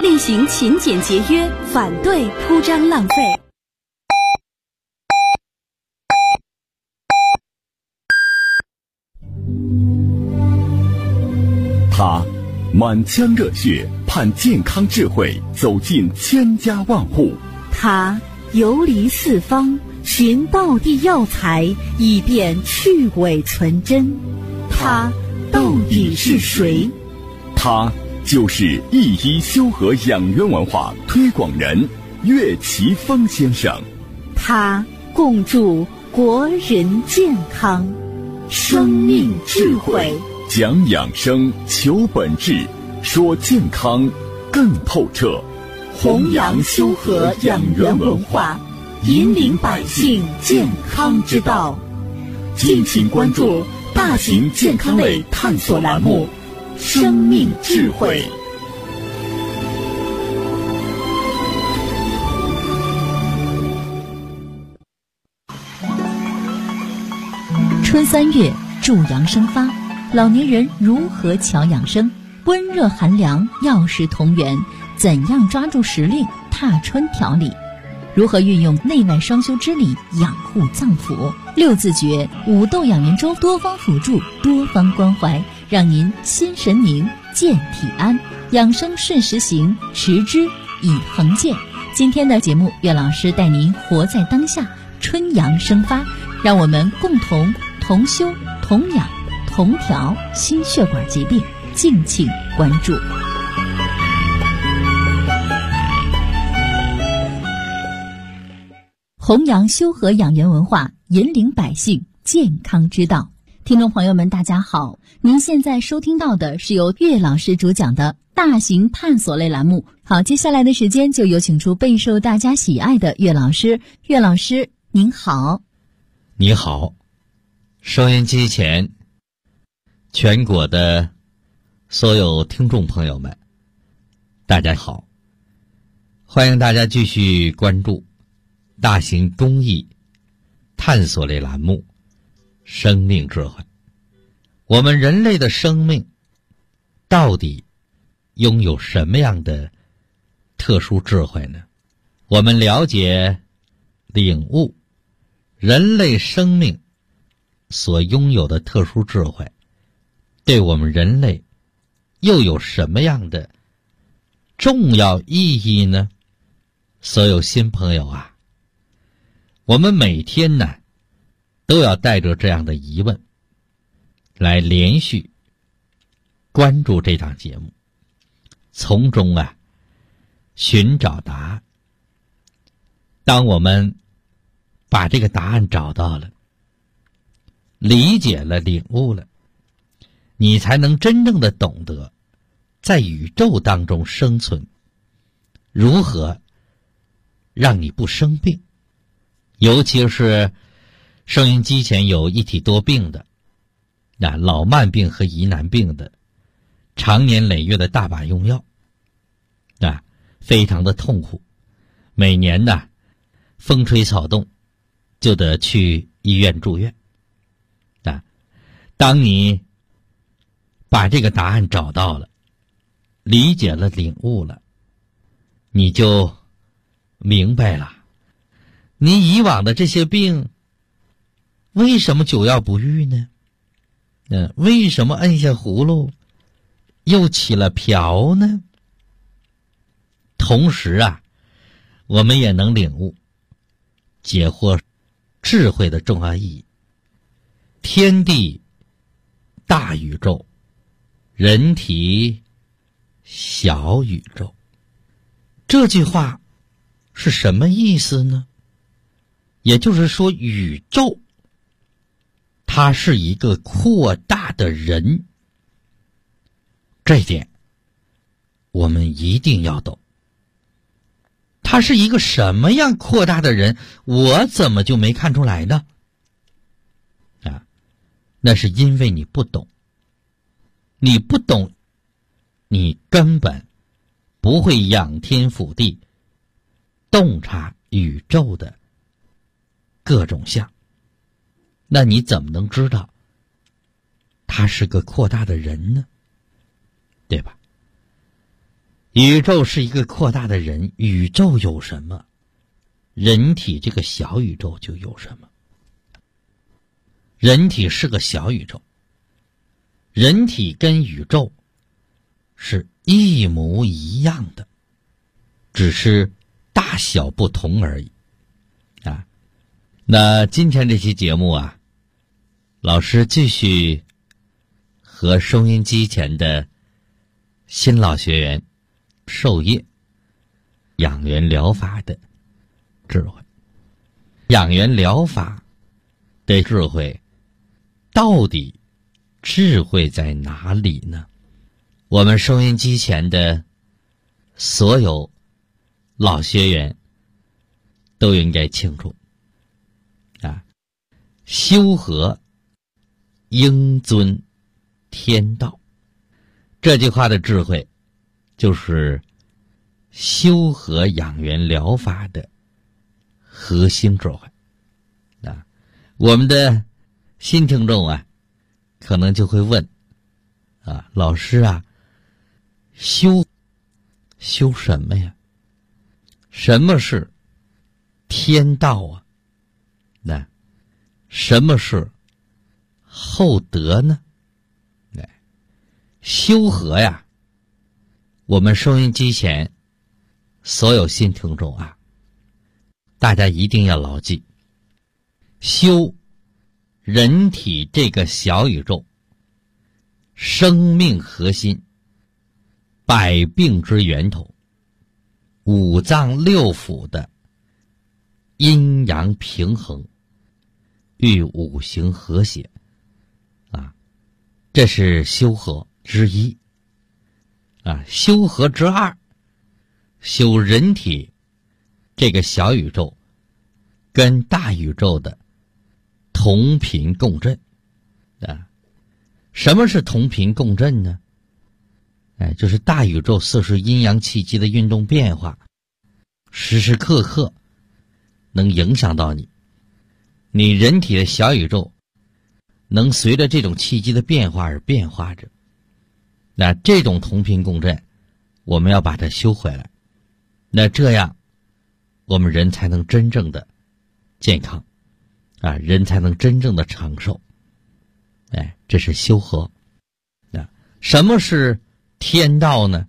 厉行勤俭节约，反对铺张浪费。 他满腔热血盼健康智慧走进千家万户， 他游离四方寻道地药材，以便去伪存真。他到底是谁？ 他就是一医修和养元文化推广人岳奇峰先生。 他共筑国人健康，生命智慧， 讲养生，求本质，说健康更透彻， 弘扬修和养元文化，引领百姓健康之道。敬请关注大型健康类探索栏目《生命智慧》。 春3月，助阳生发，老年人如何调养生？温热寒凉，药食同源，怎样抓住时令，踏春调理？如何运用内外双修之理养护脏腑？6字诀5豆养元粥，多方辅助，多方关怀，让您心神宁，健体安，养生顺时行，持之以恒健。今天的节目，岳老师带您活在当下，春阳生发，让我们共同同修同养同调心血管疾病，敬请关注。弘扬修和养元文化，引领百姓健康之道。听众朋友们大家好，您现在收听到的是由岳老师主讲的大型探索类栏目。好，接下来的时间就有请出备受大家喜爱的岳老师。岳老师您好。 你好，收音机前全国的所有听众朋友们大家好，欢迎大家继续关注大型公益探索类栏目生命智慧。我们人类的生命到底拥有什么样的特殊智慧呢？我们了解领悟人类生命所拥有的特殊智慧，对我们人类又有什么样的重要意义呢？所有新朋友啊，我们每天呢都要带着这样的疑问来连续关注这档节目，从中啊寻找答案。当我们把这个答案找到了，理解了，领悟了，你才能真正的懂得在宇宙当中生存，如何让你不生病。尤其是收音机前有一体多病的，老慢病和疑难病的，常年累月的大把用药，非常的痛苦，每年呢风吹草动就得去医院住院。当你把这个答案找到了，理解了，领悟了，你就明白了你以往的这些病为什么久药不愈呢？为什么摁下葫芦又起了瓢呢？同时啊，我们也能领悟解惑智慧的重要意义。天地大宇宙，人体小宇宙，这句话是什么意思呢？也就是说，宇宙它是一个扩大的人，这一点我们一定要懂。他是一个什么样扩大的人，我怎么就没看出来呢？那是因为你不懂。你不懂，你根本不会仰天俯地，洞察宇宙的各种相。那你怎么能知道他是个扩大的人呢？对吧？ 宇宙是一个扩大的人，宇宙有什么，人体这个小宇宙就有什么。人体是个小宇宙，人体跟宇宙是一模一样的，只是大小不同而已啊。那今天这期节目啊，老师继续和收音机前的新老学员授业养元疗法的智慧。养元疗法的智慧到底智慧在哪里呢？我们收音机前的所有老学员都应该清楚啊，修和应遵天道，这句话的智慧就是修和养元疗法的核心智慧啊。我们的新听众啊，可能就会问啊，老师啊，修什么呀？什么是天道啊？那什么是厚德呢？修和呀，我们收音机前所有新听众啊，大家一定要牢记，修人体这个小宇宙生命核心，百病之源头，五脏六腑的阴阳平衡与五行和谐啊，这是修和之一啊。修和之二，修人体这个小宇宙跟大宇宙的同频共振啊。什么是同频共振呢？就是大宇宙四时阴阳气机的运动变化，时时刻刻能影响到你，你人体的小宇宙能随着这种气机的变化而变化着。那这种同频共振，我们要把它修回来，那这样我们人才能真正的健康啊，人才能真正的长寿。这是修和啊。什么是天道呢？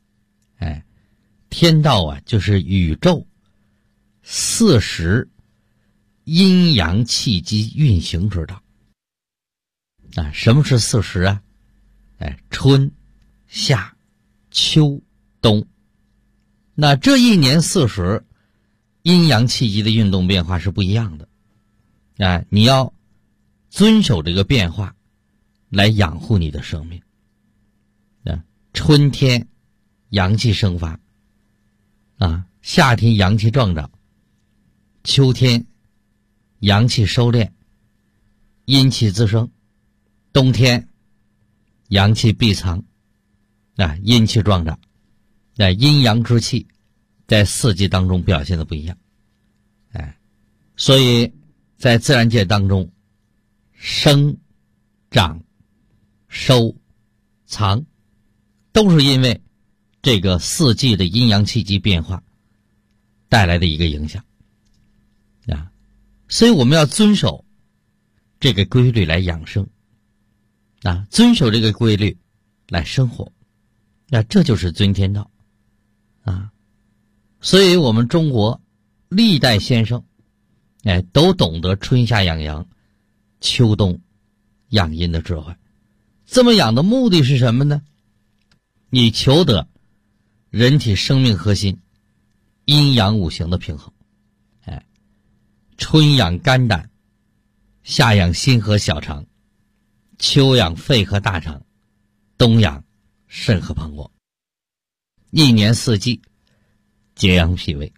天道啊，就是宇宙四时阴阳气机运行之道啊。什么是四时啊？春夏秋冬。那这一年四时阴阳气机的运动变化是不一样的啊，你要遵守这个变化来养护你的生命。春天阳气生发啊，夏天阳气壮长，秋天阳气收敛，阴气滋生，冬天阳气闭藏啊，阴气壮长。阴阳之气在四季当中表现的不一样。所以在自然界当中，生长收藏都是因为这个四季的阴阳气机变化带来的一个影响啊。所以我们要遵守这个规律来养生啊，遵守这个规律来生活，那这就是遵天道啊。所以我们中国历代先生都懂得春夏养阳，秋冬养阴的智慧。这么养的目的是什么呢？你求得人体生命核心阴阳五行的平衡。春养肝胆，夏养心和小肠，秋养肺和大肠，冬养肾和膀胱。一年四季节养脾胃。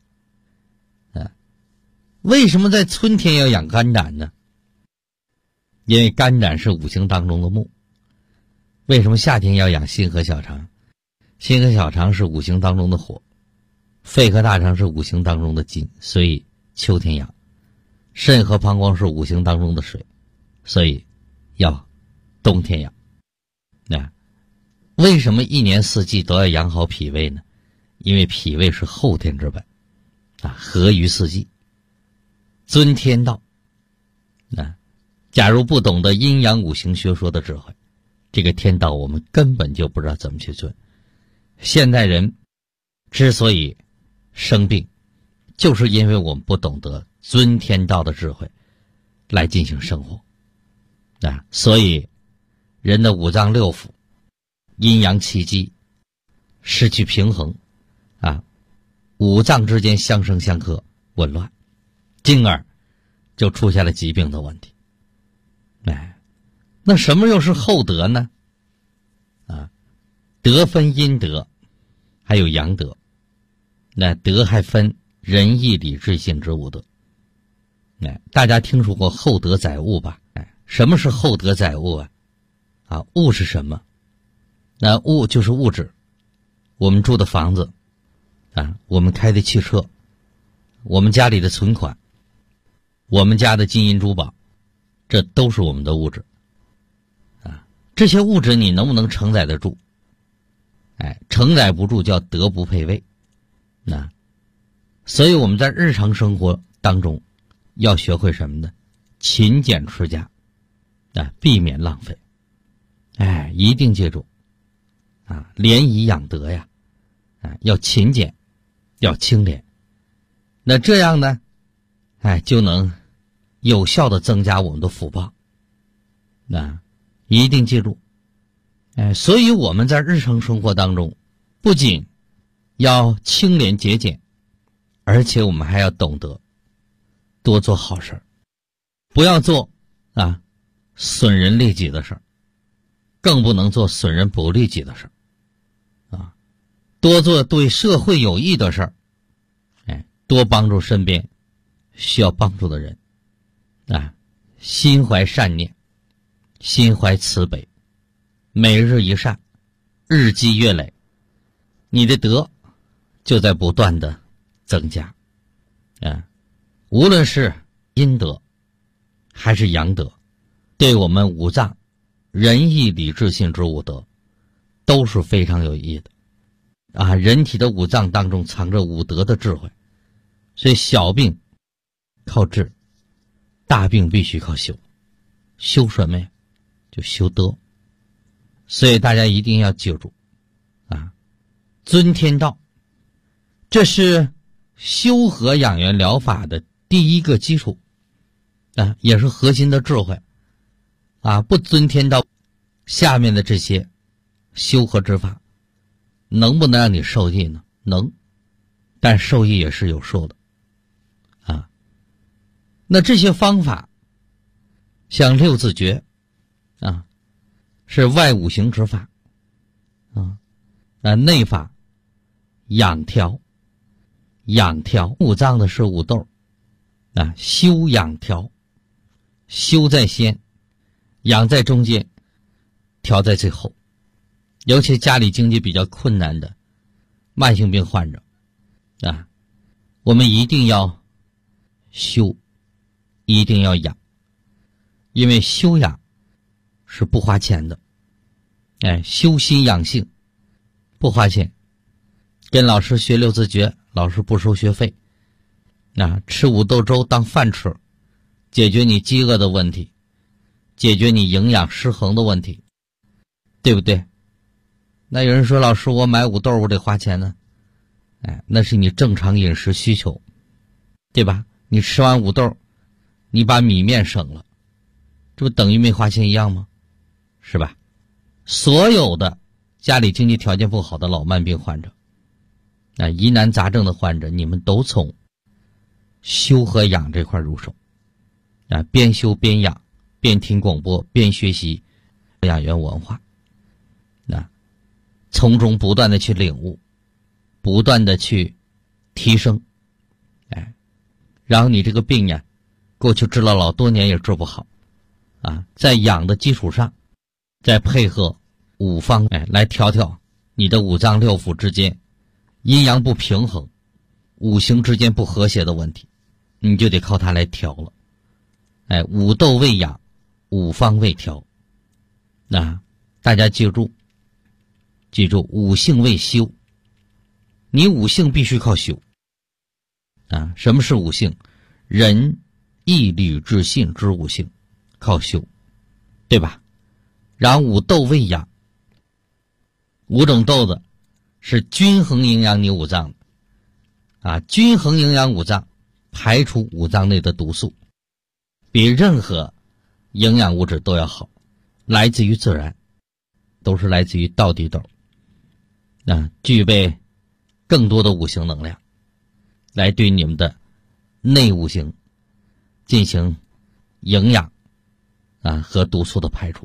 为什么在春天要养肝胆呢？因为肝胆是五行当中的木。为什么夏天要养心和小肠？心和小肠是五行当中的火，肺和大肠是五行当中的金，所以秋天养。肾和膀胱是五行当中的水，所以要冬天养。为什么一年四季都要养好脾胃呢？ 因为脾胃是后天之本合于四季，尊天道。假如不懂得阴阳五行学说的智慧，这个天道我们根本就不知道怎么去尊。现代人之所以生病，就是因为我们不懂得尊天道的智慧来进行生活所以人的五脏六腑阴阳气机失去平衡五脏之间相生相克紊乱，进而就出现了疾病的问题。那什么又是厚德呢？德分阴德还有阳德，那德还分仁义礼智信之五德。大家听说过厚德载物吧？什么是厚德载物物是什么？那物就是物质，我们住的房子我们开的汽车，我们家里的存款，我们家的金银珠宝，这都是我们的物质这些物质你能不能承载得住？承载不住叫德不配位。所以我们在日常生活当中要学会什么呢？勤俭持家避免浪费。一定记住廉以养德呀要勤俭，要清廉。那这样呢就能有效的增加我们的福报。一定记住所以我们在日常生活当中不仅要清廉节俭，而且我们还要懂得多做好事，不要做损人利己的事儿，更不能做损人不利己的事儿多做对社会有益的事儿多帮助身边需要帮助的人心怀善念，心怀慈悲，每日一善，日积月累，你的德就在不断的增加无论是阴德还是阳德，对我们五脏仁义礼智信之五德都是非常有意义的人体的五脏当中藏着五德的智慧，所以小病靠治，大病必须靠修。修什么呀？就修德。所以大家一定要记住尊天道，这是修和养元疗法的第一个基础也是核心的智慧不尊天道，下面的这些修和之法能不能让你受益呢？能，但受益也是有数的那这些方法像六字诀是外五行之法内法养调五脏的是五斗修养调，修在先，养在中间，调在最后。尤其家里经济比较困难的慢性病患者我们一定要修，一定要养，因为修养是不花钱的修心养性不花钱，跟老师学六字诀，老师不收学费吃五豆粥当饭吃，解决你饥饿的问题，解决你营养失衡的问题，对不对？那有人说老师我买五豆我得花钱呢那是你正常饮食需求，对吧？你吃完五豆你把米面省了，这不等于没花钱一样吗？是吧？所有的家里经济条件不好的老慢病患者疑难杂症的患者，你们都从修和养这块入手边修边养，边听广播边学习养元文化从中不断的去领悟，不断的去提升然后你这个病呀过去治了老多年也治不好在养的基础上再配合五方来调调你的五脏六腑之间阴阳不平衡，五行之间不和谐的问题，你就得靠它来调了五斗为养，五方为调大家记住五行为修你五性必须靠修啊。什么是五性？仁、义、礼、智、信之五性，靠修，对吧？然后五豆为养，5种豆子是均衡营养你五脏的啊，均衡营养五脏，排除五脏内的毒素，比任何营养物质都要好，来自于自然，都是来自于稻地豆啊，具备更多的五行能量，来对你们的内五行进行营养啊和毒素的排除。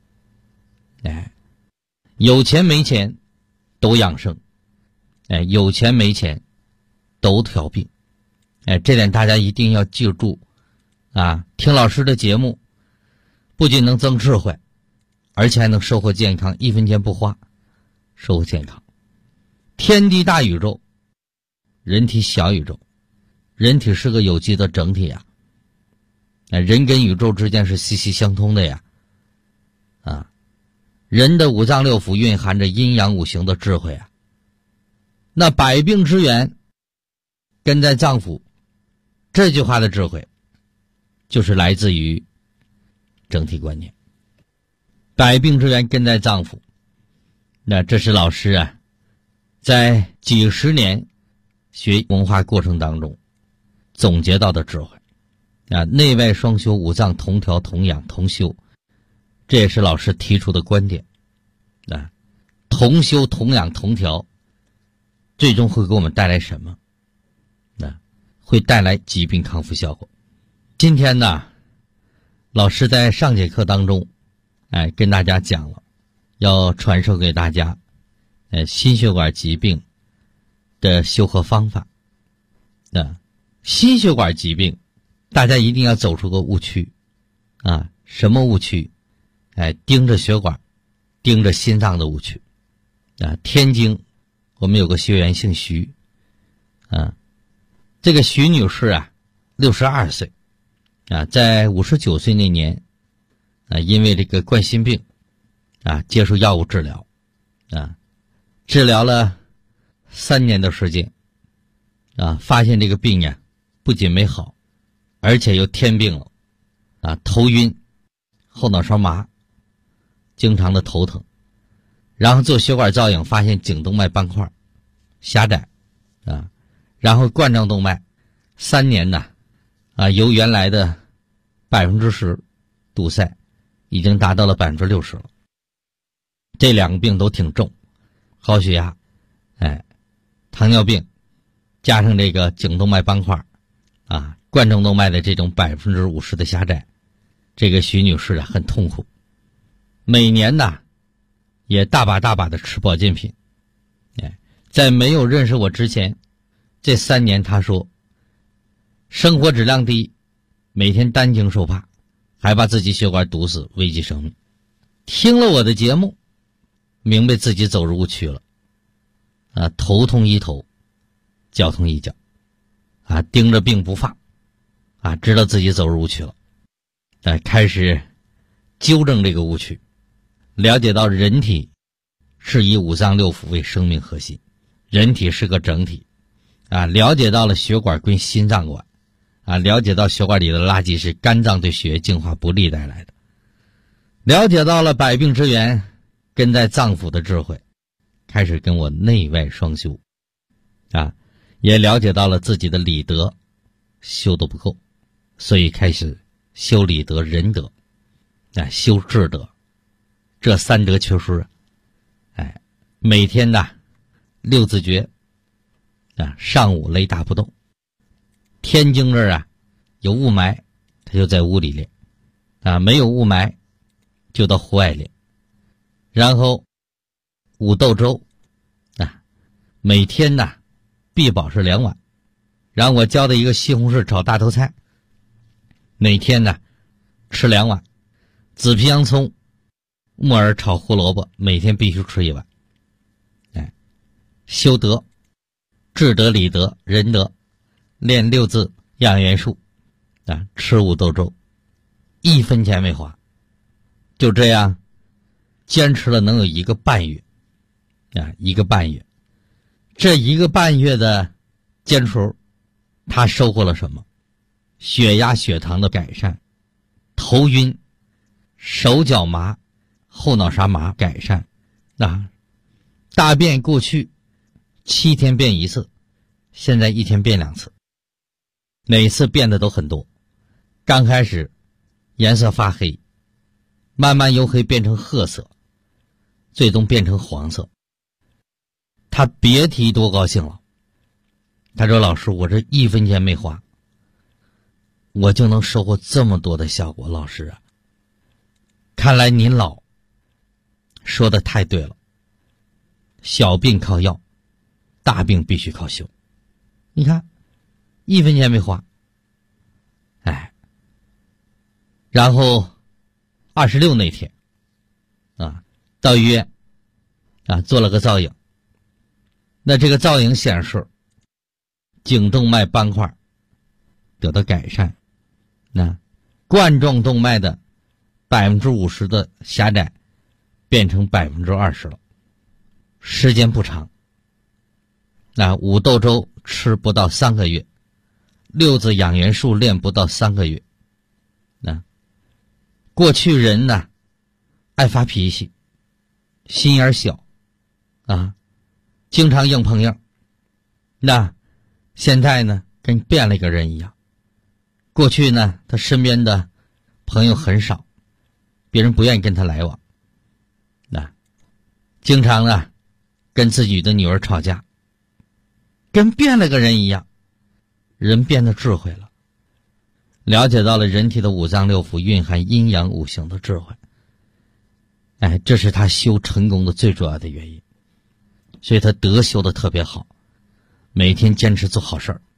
有钱没钱都养生，有钱没钱都调病，这点大家一定要记住啊！听老师的节目，不仅能增智慧，而且还能收获健康，1分钱不花，收获健康。天地大宇宙，人体小宇宙，人体是个有机的整体呀，人跟宇宙之间是息息相通的呀，啊！人的五脏六腑蕴含着阴阳五行的智慧啊，那百病之源根在脏腑，这句话的智慧就是来自于整体观念。百病之源根在脏腑，那这是老师啊在几十年学文化过程当中总结到的智慧啊，内外双修，五脏同调同养同修，这也是老师提出的观点啊，同修同养同调，最终会给我们带来什么？会带来疾病康复效果。今天呢，老师在上节课当中，跟大家讲了，要传授给大家，心血管疾病的修和方法。心血管疾病，大家一定要走出个误区啊！什么误区？盯着血管，盯着心脏的误区啊！天津我们有个学员姓徐啊，这个徐女士啊，62岁啊，在59岁那年啊，因为这个冠心病啊，接受药物治疗啊，治疗了3年的时间啊，发现这个病呀不仅没好，而且又添病了啊，头晕，后脑勺麻，经常的头疼，然后做血管造影发现颈动脉斑块狭窄啊，然后冠状动脉3年呢啊，由原来的10%堵塞已经达到了60%了。这2个病都挺重，高血压，糖尿病，加上这个颈动脉斑块啊，冠状动脉的这种50%的狭窄，这个徐女士啊很痛苦，每年呢也大把的吃保健品。在没有认识我之前，这3年她说生活质量低，每天担惊受怕，还把自己血管堵死，危及生命。听了我的节目，明白自己走入误区了啊，头痛医头，脚痛医脚啊，盯着病不放啊，知道自己走入误区了，开始纠正这个误区，了解到人体是以五脏六腑为生命核心，人体是个整体啊，了解到了血管归心脏管啊，了解到血管里的垃圾是肝脏对血液净化不利带来的，了解到了百病之源根在脏腑的智慧，开始跟我内外双修啊，也了解到了自己的理德修得不够，所以开始修理德仁德啊，修智德，这3德缺失每天的6字诀啊，上午雷打不动，天津这儿啊有雾霾，他就在屋里练啊，没有雾霾就到户外练，然后五豆粥啊，每天呢必保是2碗，然后我教的一个西红柿炒大头菜，每天呢吃2碗，紫皮洋葱木耳炒胡萝卜每天必须吃1碗。修德，智德理德仁德，练6字养元术啊，吃五豆粥，1分钱没花，就这样坚持了能有1个半月啊，1个半月， 这1个半月的坚持，他收获了什么？血压血糖的改善，头晕，手脚麻，后脑勺麻改善，大便过去7天便1次，现在1天便2次，每次变得都很多。刚开始颜色发黑，慢慢由黑变成褐色，最终变成黄色。他别提多高兴了。他说：“老师，我这1分钱没花，我就能收获这么多的效果。老师啊，看来您老说的太对了，小病靠药，大病必须靠修。你看，1分钱没花。”然后26那天到医院做了个造影。那这个造影显示颈动脉斑块得到改善，冠状动脉的50%的狭窄变成20%了，时间不长。五豆粥吃不到3个月，六字养元术练不到3个月。过去人爱发脾气，心眼小经常硬碰硬。现在跟变了一个人一样。过去他身边的朋友很少，别人不愿意跟他来往，经常跟自己的女儿吵架，跟变了个人一样。人变得智慧了，了解到了人体的5脏6腑蕴含阴阳5行的智慧。这是他修成功的最主要的原因。所以他德修的特别好，每天坚持做好事儿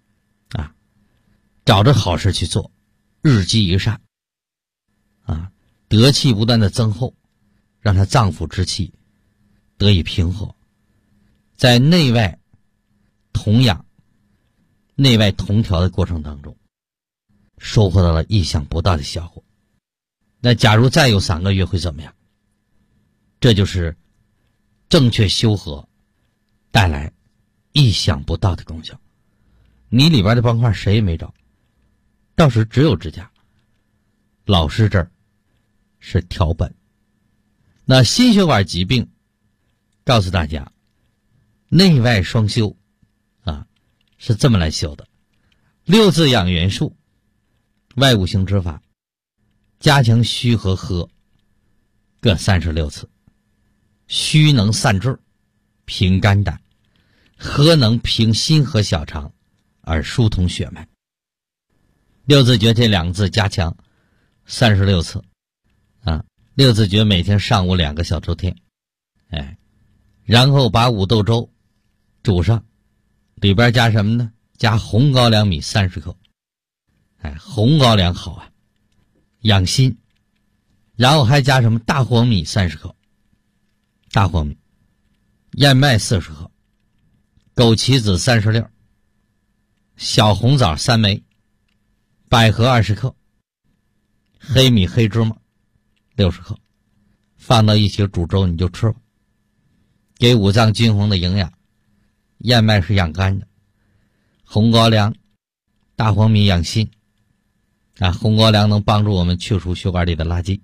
找着好事去做，日积一善德气不断的增厚，让他脏腑之气得以平和，在内外同养、内外同调的过程当中，收获到了意想不到的效果。那假如再有3个月会怎么样？这就是正确修和带来意想不到的功效。你里边的斑块谁也没找，到时只有指甲。老师这儿是调本。那心血管疾病告诉大家，内外双修是这么来修的。6字养元术，外5行之法，加强虚和和各36次。虚能散滞平肝胆，和能平心和小肠而疏通血脉。6字诀这2个字加强36次6字诀每天上午2个小周天，然后把5豆粥煮上，里边加什么呢？加红高粱米30克。红高粱好养心。然后还加什么？大黄米30克。大黄米，燕麦40克，枸杞子30粒，小红枣3枚，百合20克，黑米黑芝麻60克，放到一起煮粥你就吃吧，给5脏均衡的营养。燕麦是养肝的，红高粱、大黄米养心红高粱能帮助我们去除血管里的垃圾，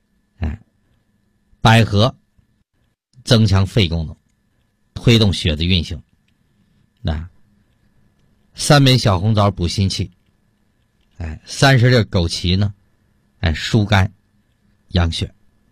百合增强肺功能，推动血的运行。3枚小红枣补心气，30粒枸杞呢疏肝养血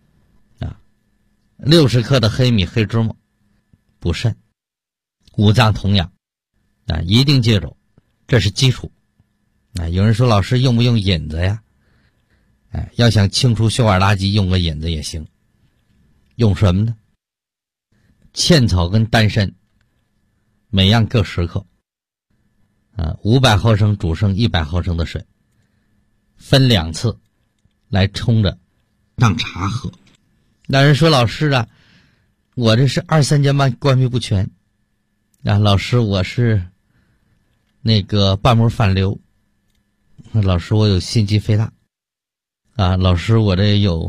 ，60克的黑米黑芝麻补肾。5脏同养一定记住，这是基础。有人说老师用不用引子呀？要想清除血管垃圾，用个引子也行。用什么呢？茜草跟丹参每样各10克，500毫升煮剩100毫升的水，分2次来冲着当茶喝。那人说老师我这是2、3间半关闭不全老师我是那个瓣膜反流，老师我有心肌肥大老师我这有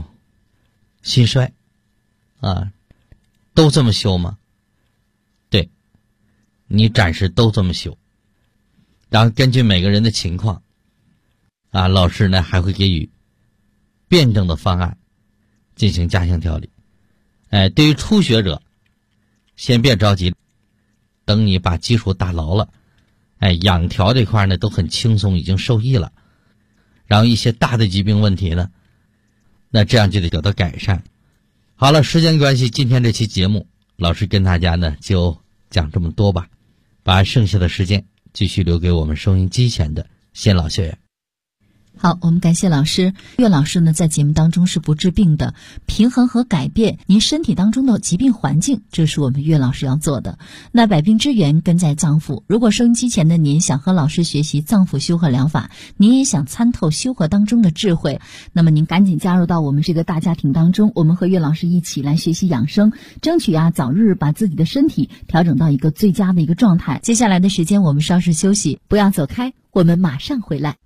心衰都这么修吗？对， 你暂时都这么修，然后根据每个人的情况啊，老师呢还会给予辩证的方案进行加强调理。对于初学者，先别着急，等你把基础打牢了，养调这块呢都很轻松，已经受益了。然后一些大的疾病问题呢，那这样就得得到改善。好了，时间关系，今天这期节目老师跟大家呢就讲这么多吧，把剩下的时间继续留给我们收音机前的先老学员。 好，我们感谢老师。岳老师呢，在节目当中是不治病的，平衡和改变您身体当中的疾病环境，这是我们岳老师要做的。那百病之源根在脏腑，如果收音机前的您想和老师学习脏腑修和疗法，您也想参透修和当中的智慧，那么您赶紧加入到我们这个大家庭当中，我们和岳老师一起来学习养生，争取早日把自己的身体调整到一个最佳的一个状态。接下来的时间我们稍事休息，不要走开，我们马上回来。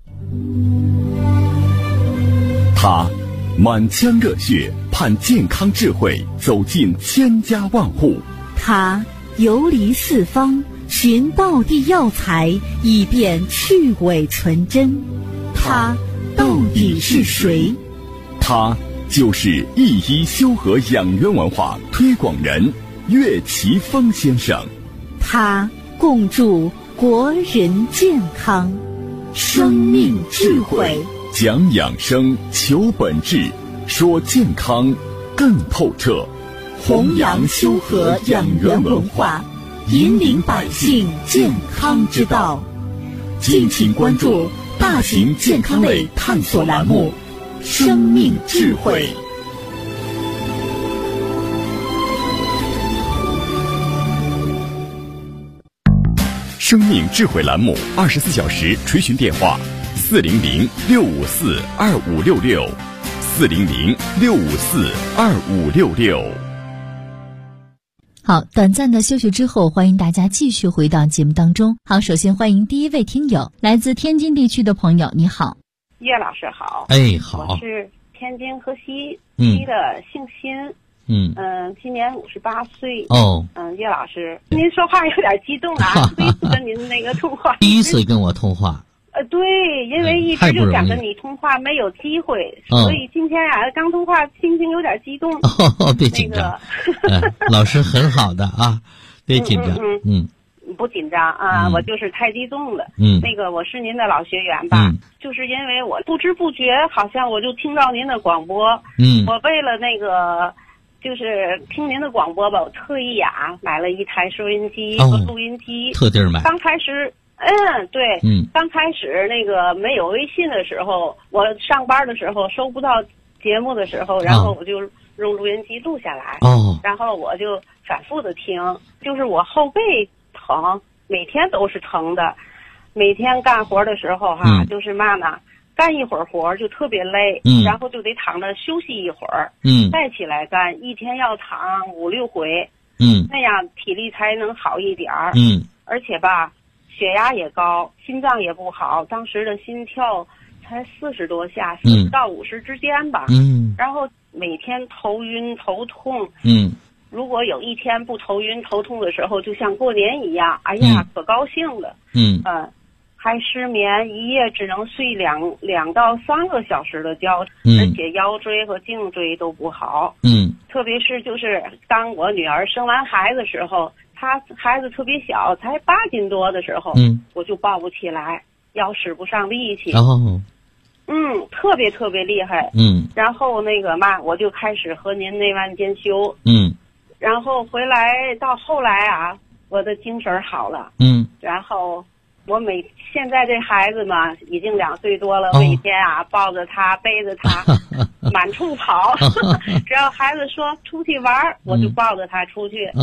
他满腔热血盼健康智慧走进千家万户， 他游离四方寻道地药材以便去伪存真，他到底是谁？ 他就是一医修和养元文化推广人岳奇峰先生， 他共筑国人健康生命智慧， 讲养生求本质，说健康更透彻， 弘扬修和养元文化，引领百姓健康之道。敬请关注大型健康类探索栏目《生命智慧》。 生命智慧栏目24小时垂询电话400-654-2566，400-654-2566。 好，短暂的休息之后，欢迎大家继续回到节目当中。好，首先欢迎第一位听友，来自天津地区的朋友，你好。 岳老师好。 好。 我是天津河西的姓辛。今年58岁。岳老师，您说话有点激动啊，第一次跟您那个通话。 第一次跟我通话。 对，因为一直就想跟你通话，没有机会，所以今天刚通话，心情有点激动。 别紧张。老师很好的啊，别紧张。 不紧张啊，我就是太激动了。我是您的老学员吧，就是因为我不知不觉，好像我就听到您的广播。我为了就是听您的广播吧，我特意买了一台收音机和录音机， 特地买。 刚开始，对，刚开始没有微信的时候，我上班的时候收不到节目的时候，然后我就用录音机录下来，然后我就反复的听，就是我后背疼，每天都是疼的，每天干活的时候就是嘛呢。干一会儿活就特别累，然后就得躺着休息一会儿，再起来干，一天要躺5-6回，那样体力才能好一点儿，而且吧，血压也高，心脏也不好，当时的心跳才40多下，40到50之间吧，然后每天头晕头痛，如果有一天不头晕头痛的时候，就像过年一样，哎呀，可高兴了，还失眠，一夜只能睡2到3个小时的觉，而且腰椎和颈椎都不好。特别是就是当我女儿生完孩子的时候，她孩子特别小，才8斤多的时候，我就抱不起来，腰使不上力气。特别特别厉害。然后我就开始和您内外兼修。然后回来到后来我的精神好了。然后。我现在这孩子嘛，已经2岁多了，每天抱着他，背着他，满处跑。只要孩子说出去玩，我就抱着他出去。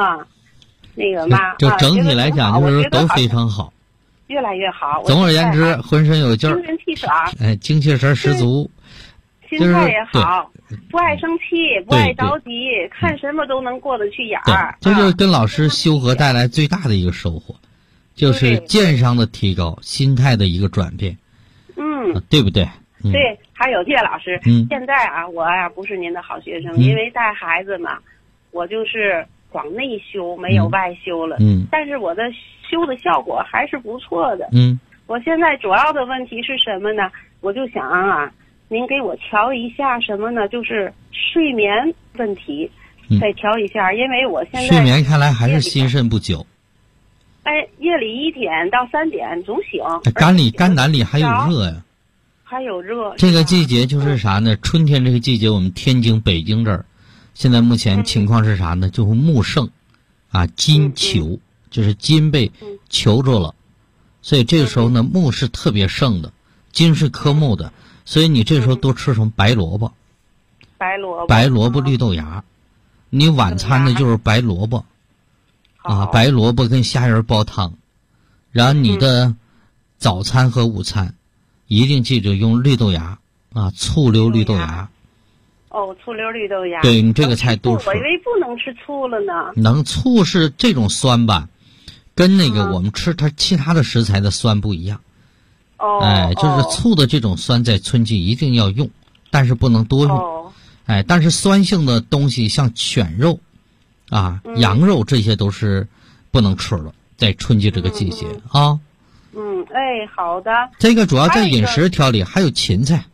就整体来讲，就是都非常好， 越来越好。 总而言之，浑身有劲儿， 精神气爽， 精气神十足， 心态也好，不爱生气，不爱着急，看什么都能过得去眼儿。 这就是跟老师修和带来最大的一个收获。就是健商的提高，心态的一个转变，对不对？ 对，还有岳老师，现在我不是您的好学生，因为带孩子嘛，我就是光内修，没有外修了。但是我的修的效果还是不错的。我现在主要的问题是什么呢？我就想啊，您给我调一下什么呢？就是睡眠问题，再调一下，因为我现在睡眠看来还是心肾不久。 夜里1点到3点总醒。 肝胆里还有热呀。 还有热。 这个季节就是啥呢？春天这个季节，我们天津、北京这儿，现在目前情况是啥呢？就是木盛，金囚，就是金被囚住了，所以这个时候呢，木是特别盛的，金是克木的，所以你这时候多吃什么白萝卜，白萝卜绿豆芽，你晚餐呢就是白萝卜，白萝卜跟虾仁煲汤，然后你的早餐和午餐一定记着用绿豆芽醋溜绿豆芽。 醋溜绿豆芽。 对，你这个菜多吃。 我以为不能吃醋了呢。醋是这种酸吧，跟那个我们吃它其他的食材的酸不一样。就是醋的这种酸在春季一定要用，但是不能多用。但是酸性的东西像犬肉羊肉这些都是不能吃了，在春季这个季节好的。 这个主要在饮食调理，还有芹菜，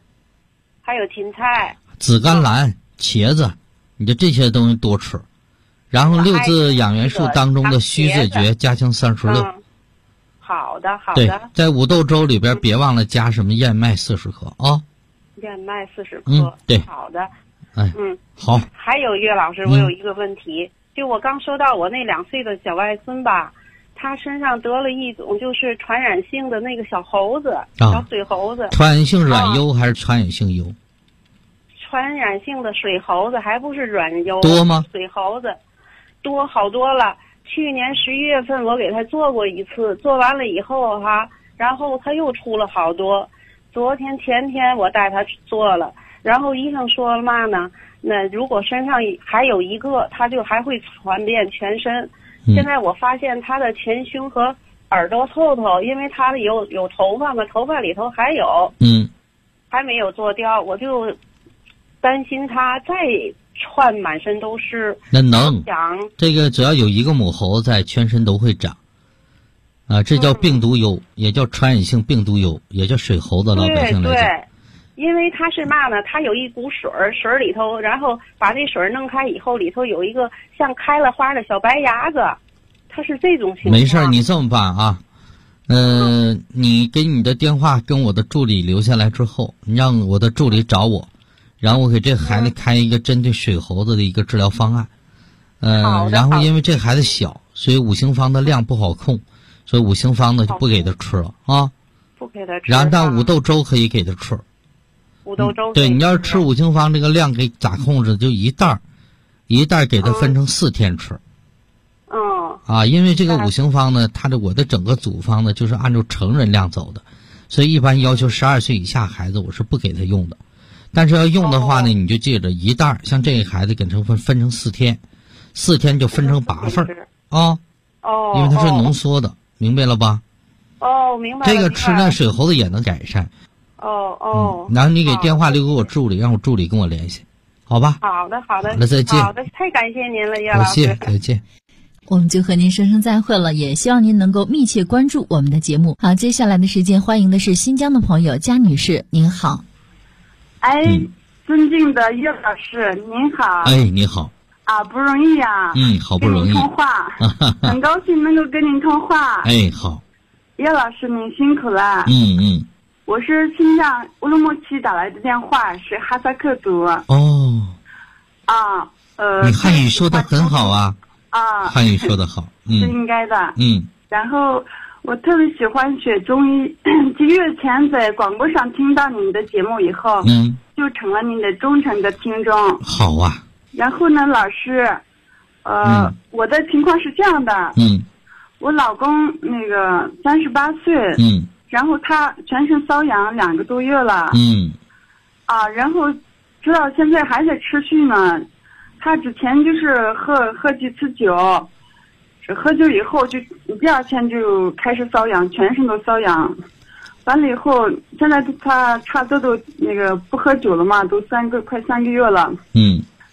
紫甘蓝、茄子，你就这些东西多吃。然后6字养元素当中的虚字诀加强36。 好的。 对，在五豆粥里边别忘了加什么燕麦40克燕麦40克。 对。 好的。 好。 还有岳老师，我有一个问题，就我刚收到我那2岁的小外孙吧，他身上得了一种就是传染性的那个小猴子，小水猴子。 传染性软疣还是传染性疣？ 传染性的水猴子，还不是软疣。 多吗？ 水猴子多好多了。去年11月份我给他做过一次，做完了以后然后他又出了好多。昨天前天我带他做了，然后医生说了嘛呢？那如果身上还有一个，他就还会传遍全身。现在我发现他的前胸和耳朵后头，因为他有头发嘛，头发里头还有，还没有做掉，我就担心他再窜满身都是。 那能，这个只要有一个母猴在，全身都会长。这叫病毒疣，也叫传染性病毒疣，也叫水猴子，老百姓来讲。 对，因为它是嘛呢？它有一股水里头，然后把这水弄开以后，里头有一个像开了花的小白牙子，它是这种情况。 没事，你这么办你给你的电话跟我的助理留下来之后，你让我的助理找我，然后我给这孩子开一个针对水猴子的一个治疗方案。然后因为这孩子小，所以5行方的量不好控，所以5行方呢就不给他吃了不给他吃。 然后但五豆粥可以给他吃。 五豆粥。 对，你要是吃5行方这个量给咋控制？就一袋给他分成4天吃。因为这个5行方呢，我的整个组方呢就是按照成人量走的，所以一般要求12岁以下孩子我是不给他用的。但是要用的话呢，你就记着一袋，像这个孩子给他分成4天，4天就分成8份因为它是浓缩的，明白了吧？ 明白了。 这个吃那水猴子也能改善。然后你给电话留给我助理，让我助理跟我联系，好吧？ 好的。 好的，再见。 好的，太感谢您了，叶老师。 再见。 我们就和您说声再会了，也希望您能够密切关注我们的节目。好，接下来的时间欢迎的是新疆的朋友佳女士，您好。 尊敬的叶老师您好。 你好。 不容易啊。 好不容易。 跟您通话，很高兴能够跟您通话。 好。 叶老师您辛苦了。我是新疆乌鲁木齐打来的电话，是哈萨克族。 你汉语说得很好啊。汉语说得好。 是应该的。然后我特别喜欢学中医，几个月前在广播上听到您的节目以后，就成了您的忠诚的听众。 好啊。 然后呢，老师，我的情况是这样的。我老公那个38岁。然后他全身瘙痒2个多月了。然后直到现在还在持续呢。他之前就是喝几次酒，喝酒以后就第2天就开始瘙痒，全身都瘙痒。完了以后，现在他差不多都那个不喝酒了嘛，都快3个月了。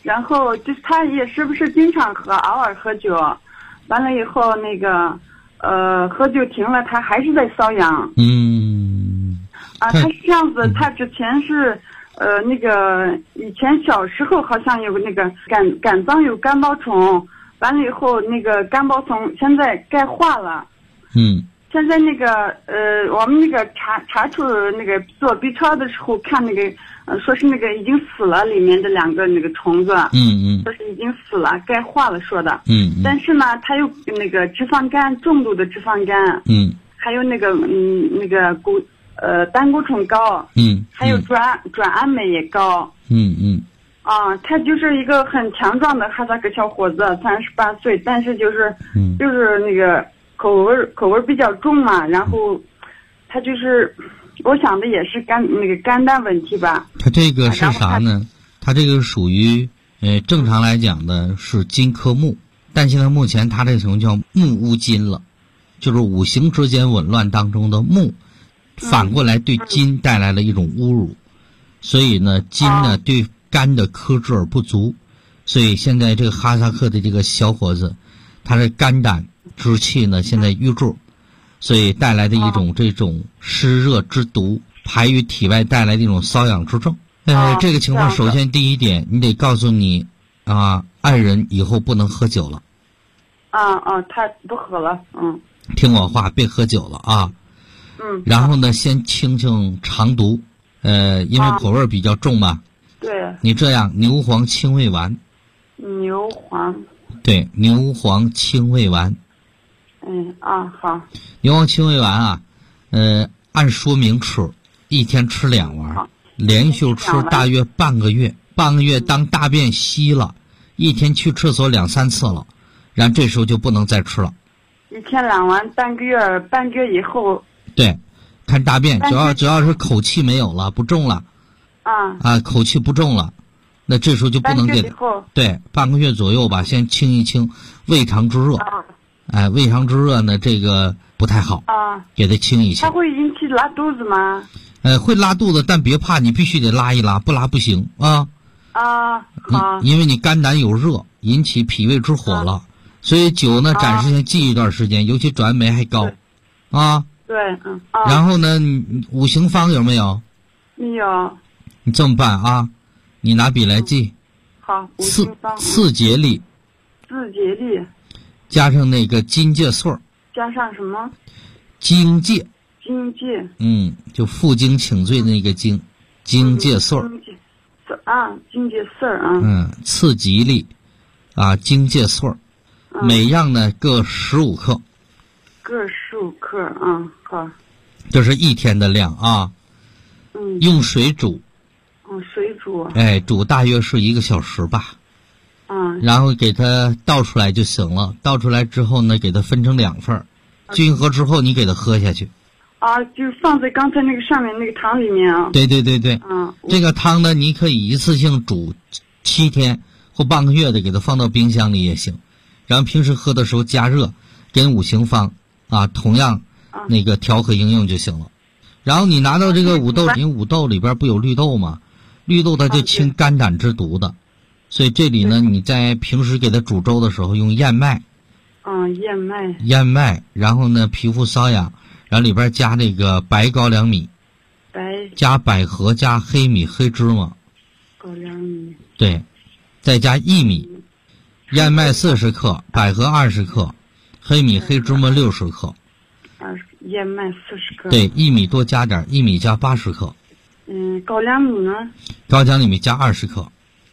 然后就是他也是不是经常喝，偶尔喝酒，完了以后那个喝酒停了，他还是在瘙痒。他是这样子，他之前是那个以前小时候好像有那个肝脏有干包虫，完了以后那个干包虫现在钙化了。现在那个我们那个查出那个做 B 超的时候看那个说是那个已经死了，里面的2个那个虫子，说是已经死了，钙化了说的。但是呢，它有那个脂肪肝，重度的脂肪肝。还有那个那个胆固醇高。还有转氨酶也高。他就是一个很强壮的哈萨克小伙子，38岁，但是就是那个口味比较重嘛，然后他就是我想的也是肝胆问题吧。 他这个是啥呢？他这个属于正常来讲的是金克木，但现在目前他这种叫木乌金了，就是五行之间紊乱当中的木，反过来对金带来了一种侮辱，所以呢金呢对肝的克制而不足，所以现在这个哈萨克的这个小伙子，他的肝胆之气呢现在郁滞，所以带来的一种这种湿热之毒排于体外带来的一种瘙痒之症。这个情况首先第一点，你得告诉你爱人以后不能喝酒了。 他不喝了。 听我话，别喝酒了啊。然后呢先清清肠毒，因为口味比较重嘛。 对。 你这样牛黄清胃丸。 牛黄。 对，牛黄清胃丸。 好。 牛黄清胃丸按说明吃，一天吃2丸，连续吃大约半个月。半个月当大便稀了，一天去厕所2-3次了，然后这时候就不能再吃了。 一天2丸，半个月以后。 对，看大便，只要是口气没有了，不重了。口气不重了，那这时候就不能给。对，半个月左右吧，先清一清胃肠之热。胃肠之热呢，这个不太好。给它清一清。 它会引起拉肚子吗？ 会拉肚子，但别怕，你必须得拉一拉，不拉不行啊。因为你肝胆有热，引起脾胃之火了，所以酒呢暂时先忌一段时间，尤其转氨酶还高。 对。 然后呢，你五行方有没有？ 没有。 你这么办啊？你拿笔来记。 好。 次节力。 次节力。 加上那个金芥穗儿。 加上什么？ 荆芥。 荆芥。 就负荆请罪的那个荆芥穗儿。 荆芥穗儿。 次吉利荆芥穗儿，每样呢各15克。 各15克。好。 这是一天的量啊。用水煮。 水煮。 煮大约是1个小时吧。然后给它倒出来就行了。倒出来之后呢，给它分成2份，均衡之后你给它喝下去。 就放在刚才那个上面那个汤里面啊。 对。这个汤呢，你可以一次性煮7天或半个月的，给它放到冰箱里也行。然后平时喝的时候加热，跟五行方同样那个调和应用就行了。然后你拿到这个五豆，因为五豆里边不有绿豆吗？绿豆它就清肝胆之毒的，所以这里呢，你在平时给它煮粥的时候用燕麦。燕麦，然后呢皮肤瘙痒，然后里边加那个白高粱米，加百合，加黑米、黑芝麻。 高粱米。对， 再加薏米，燕麦40克，百合20克，黑米、黑芝麻60克。 燕麦40克。 对，薏米多加点，薏米加80克。 高粱米呢？ 高粱米加20克。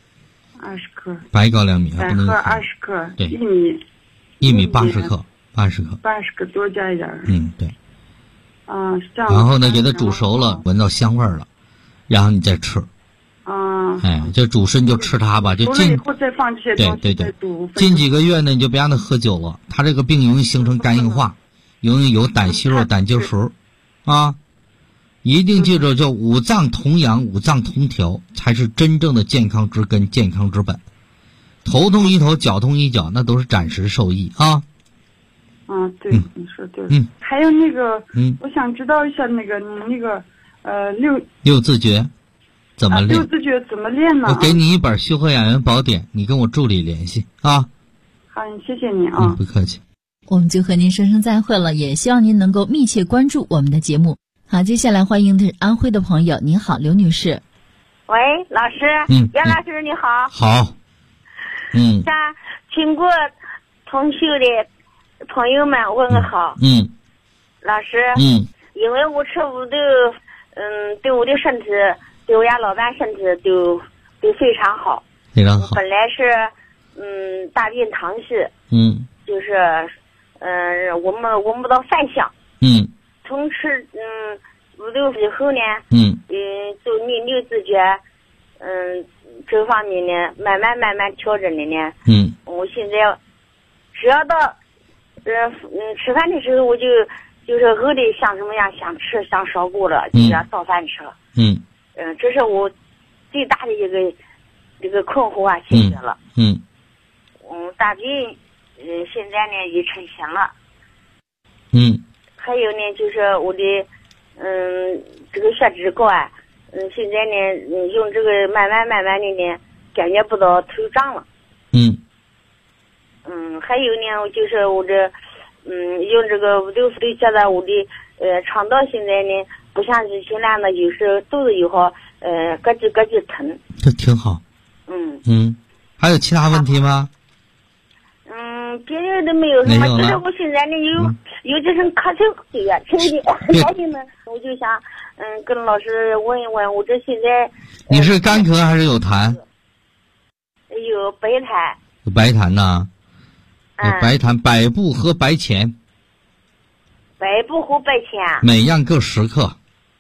20克。 白高粱米。 百合20克。 对。 薏米80克。80 克多加一点。 对。 这样。 然后呢，给它煮熟了，闻到香味了，然后你再吃。这煮参就吃它吧，就煮了以后再放这些东西。 对。近几个月呢，你就别让它喝酒了，它这个病容易形成肝硬化，容易有胆息肉、胆结石一定记住，叫五脏同养、五脏同调，才是真正的健康之根、健康之本。头痛一头，脚痛一脚，那都是暂时受益对，你说对了。还有那个，我想知道一下那个你那个六字诀。 怎么练？ 六字诀怎么练呢？ 我给你一本《修和养元宝典》，你跟我助理联系啊。 好，谢谢你啊。 不客气。 我们就和您说声再会了，也希望您能够密切关注我们的节目。好，接下来欢迎的是安徽的朋友，您好，刘女士。 喂，老师，袁老师你好。 好。 向全国同修的朋友们问个好。老师。因为我吃我的对我的身体，对我家老伴身体都非常好。 非常好。 本来是大便溏血。就是我们到饭香。从吃5-6以后呢。就念六字诀。这方面呢，慢慢调整的呢。我现在只要到吃饭的时候，我就是饿的像什么样，想吃想烧锅了，就要造饭吃。这是我最大的一个困惑啊，解决了。大便现在呢也成型了。还有呢，就是我的这个血脂高啊。现在呢，用这个慢慢的呢，感觉不到头胀了。还有呢，就是我这用这个5-6的觉得我的肠道现在呢，不像之前那样的，有时候肚子有好咯吱疼。 这挺好。还有其他问题吗？ 别的都没有什么，就是我现在呢有这种咳嗽的呀，听见呢，我就想跟老师问一问，我这现在你是干咳还是有痰？ 有白痰。 有白痰呐？白痰，百步和白钱。 百步和白钱。 每样各10克。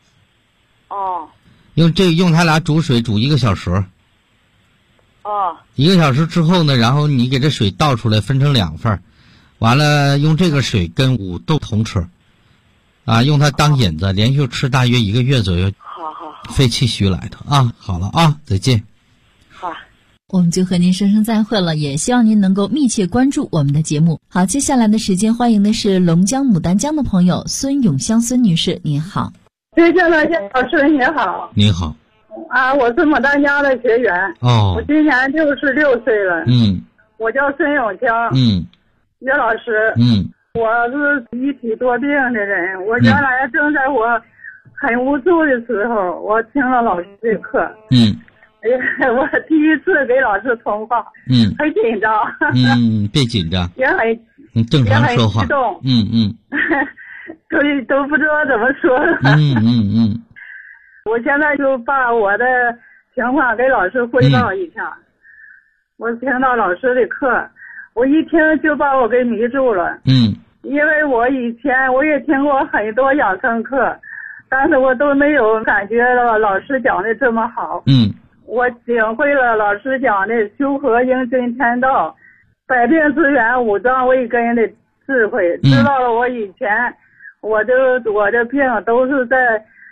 用它俩煮水煮1个小时。1个小时之后呢，然后你给这水倒出来，分成2份，完了用这个水跟5豆同吃，用它当引子，连续吃大约1个月左右。 好， 肺气虚来的啊。好了啊，再见。 好， 我们就和您说声再会了，也希望您能够密切关注我们的节目。好，接下来的时间，欢迎的是龙江牡丹江的朋友孙永香孙女士，您好。 接下来老师你好。 你好。 我是牡丹江的学员。我今年66岁了。我叫孙永强。岳老师。我是一体多病的人。我原来正在我很无助的时候，我听了老师的课。我第一次给老师通话。很紧张。 别紧张。 也很正常说话。 也很激动。都不知道怎么说了。我现在就把我的情况给老师汇报一下。我听到老师的课，我一听就把我给迷住了。因为我以前我也听过很多养生课，但是我都没有感觉到老师讲的这么好。我领会了老师讲的修和应真天道，百病之源五脏未根的智慧，知道了我以前我的病都是在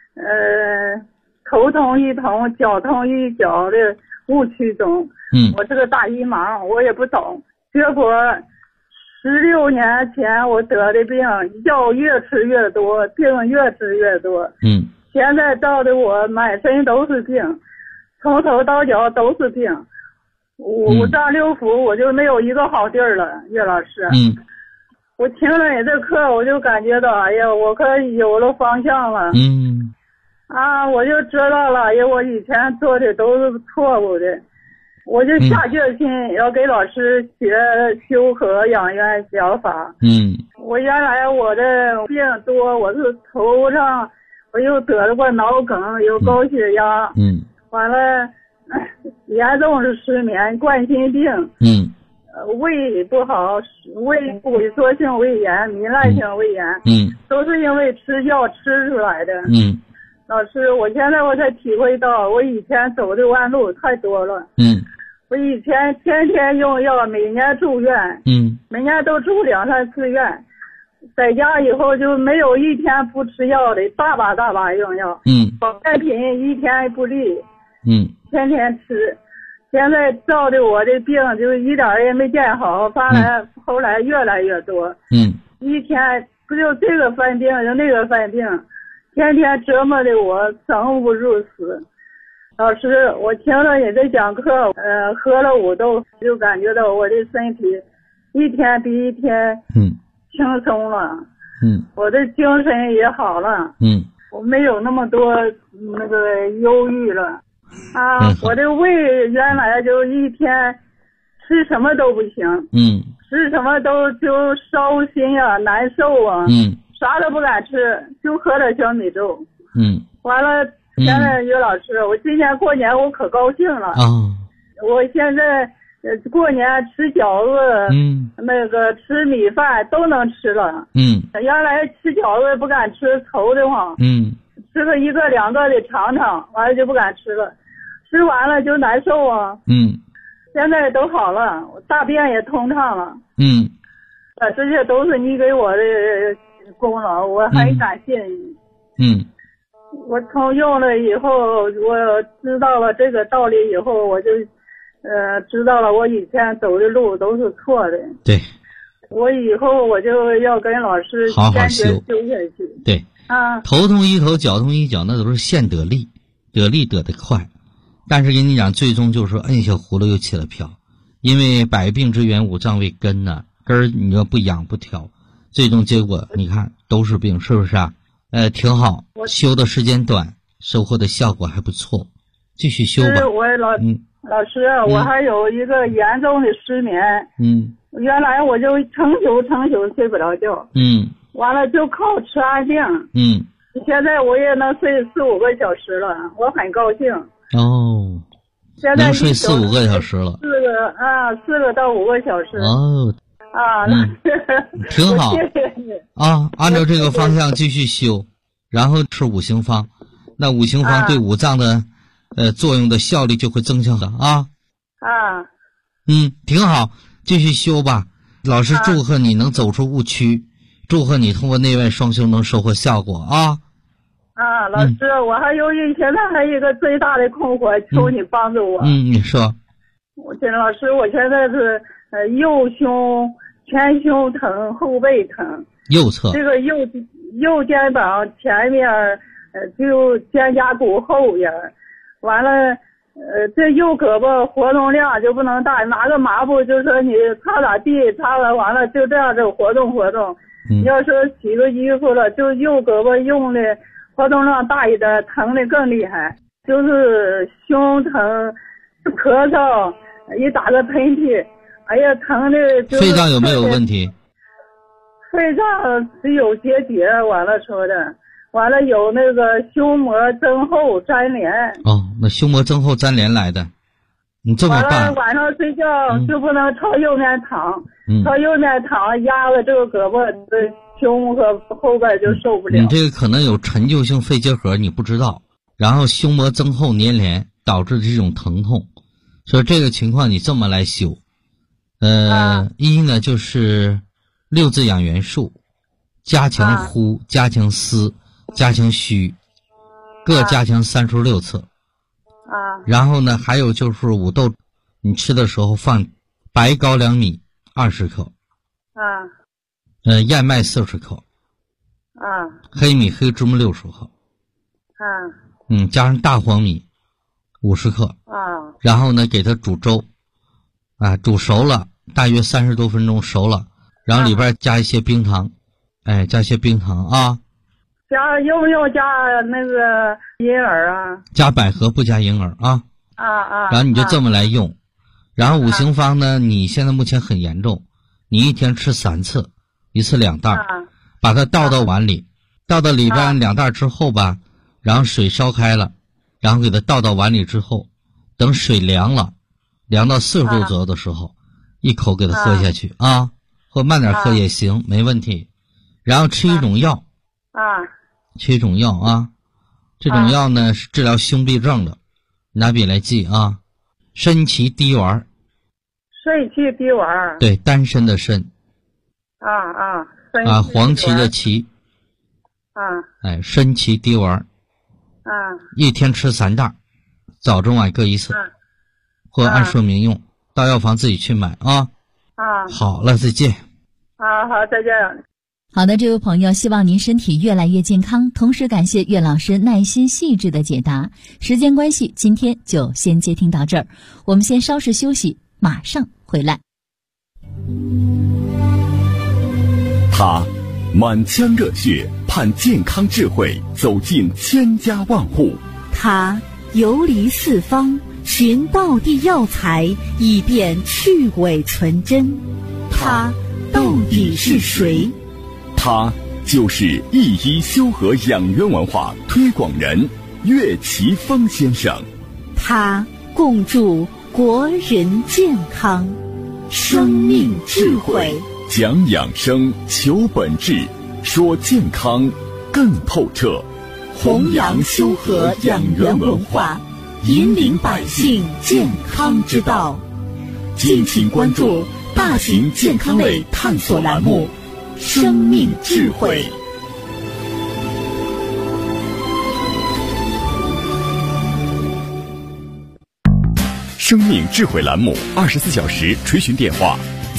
头痛一痛脚痛一脚的误区中。我这个大姨妈我也不懂，结果16年前我得的病，药越吃越多，病越治越多。现在照的我满身都是病，从头到脚都是病。5脏6腑我就没有一个好地儿了，岳老师。我听了你这课，我就感觉到，哎呀，我可有了方向了。我就知道了，哎呀，我以前做的都是错误的，我就下决心要给老师学修和养元疗法。我原来我的病多，我是头上我又得了过脑梗，有高血压。完了严重是失眠、冠心病。胃不好，胃萎缩性胃炎、糜烂性胃炎。都是因为吃药吃出来的。老师，我现在我才体会到，我以前走的弯路太多了。我以前天天用药，每年住院。每年都住2-3次院，在家以后就没有一天不吃药的，大把用药。保健品一天不离。天天吃。现在照的我的病就一点也没见好，反而后来越来越多。一天不就这个犯病就那个犯病，天天折磨的我生不如死。 老师，我听了你的讲课，喝了5豆，就感觉到我的身体一天比一天轻松了，我的精神也好了，我没有那么多那个忧郁了，我的胃原来就一天吃什么都不行，吃什么都就烧心啊，难受啊，啥都不敢吃，就喝点小米粥，完了，现在于老师，我今年过年我可高兴了，我现在过年吃饺子，那个吃米饭都能吃了，原来吃饺子不敢吃，稠的慌，吃个1个2个得尝尝，完了就不敢吃了，吃完了就难受啊，现在都好了，我大便也通畅了，这些都是你给我的功劳，我很感谢你，我从用了以后，我知道了这个道理以后，我就知道了我以前走的路都是错的， 对， 我以后我就要跟老师好好修下去， 对，头痛医头，脚痛医脚，那都是现得利，得利得得快，但是跟你讲，最终就是摁下葫芦又起了瓢，因为百病之源五脏为根呢，根儿你要不养不调，最终结果你看都是病，是不是啊？挺好，修的时间短，收获的效果还不错，继续修吧。 我老师，我还有一个严重的失眠，原来我就成宿睡不着觉，完了就靠吃安定，现在我也能睡4、5个小时了，我很高兴。现在能睡4、5个小时了 ？4个到5个小时。 挺好。 谢谢你按照这个方向继续修，然后吃5行方，那5行方对五脏的作用的效率就会增强的挺好，继续修吧。老师祝贺你能走出误区，祝贺你通过内外双修能收获效果老师，我现在还有一个最大的困惑，求你帮助我。 你说。 老师，我现在是右胸前胸疼，后背疼。 右侧。 这个右肩膀前面就肩胛骨后边，完了这右胳膊活动量就不能大，拿个抹布就说你擦地，擦完了就这样子活动。要说洗个衣服了，就右胳膊用的活动量大一点，疼的更厉害，就是胸疼、咳嗽，一打个喷嚏，哎呀，疼的就是。 肺脏有没有问题？ 肺脏是有结节，完了说的，完了有那个胸膜增厚粘连。 那胸膜增厚粘连来的，你这么办？ 完了晚上睡觉就不能朝右面躺，朝右面躺压了这个胳膊的胸和后边就受不了。 你这个可能有陈旧性肺结核，你不知道，然后胸膜增厚粘连导致这种疼痛，所以这个情况你这么来修。一呢就是6字养元术，加强呼，加强思，加强虚，各加强36次。然后呢，还有就是5豆，你吃的时候放白高粱米20克，燕麦40克，黑米黑芝麻60克，加上大黄米50克，然后呢给它煮粥，煮熟了，大约30多分钟熟了，然后里边加一些冰糖，加一些冰糖用不用加那个银耳加百合不加银耳然后你就这么来用，然后5行方呢，你现在目前很严重，你一天吃3次，1次2袋，把它倒到碗里，倒到里边2袋之后吧，然后水烧开了，然后给它倒到碗里之后，等水凉了，凉到40度左右的时候，一口给它喝下去或慢点喝也行，没问题。然后吃一种药吃一种药这种药呢是治疗胸痹症的，拿笔来记参芪滴丸。 参芪滴丸， 对，单身的参黄芪的芪参芪滴丸一天吃3袋，早中晚各1次，或按说明用，到药房自己去买好了，再见。 好，再见。 好的，这位朋友，希望您身体越来越健康，同时感谢岳老师耐心细致的解答。时间关系，今天就先接听到这儿，我们先稍事休息，马上回来。 他满腔热血，盼健康智慧走进千家万户。 他游离四方，寻道地药材，以便去伪存真。他到底是谁？ 他就是一医修和养元文化推广人岳奇峰先生。 他共筑国人健康，生命智慧， 讲养生，求本质，说健康更透彻， 弘扬修和养元文化，引领百姓健康之道。敬请关注大型健康类探索栏目《生命智慧》。 生命智慧栏目24小时垂询电话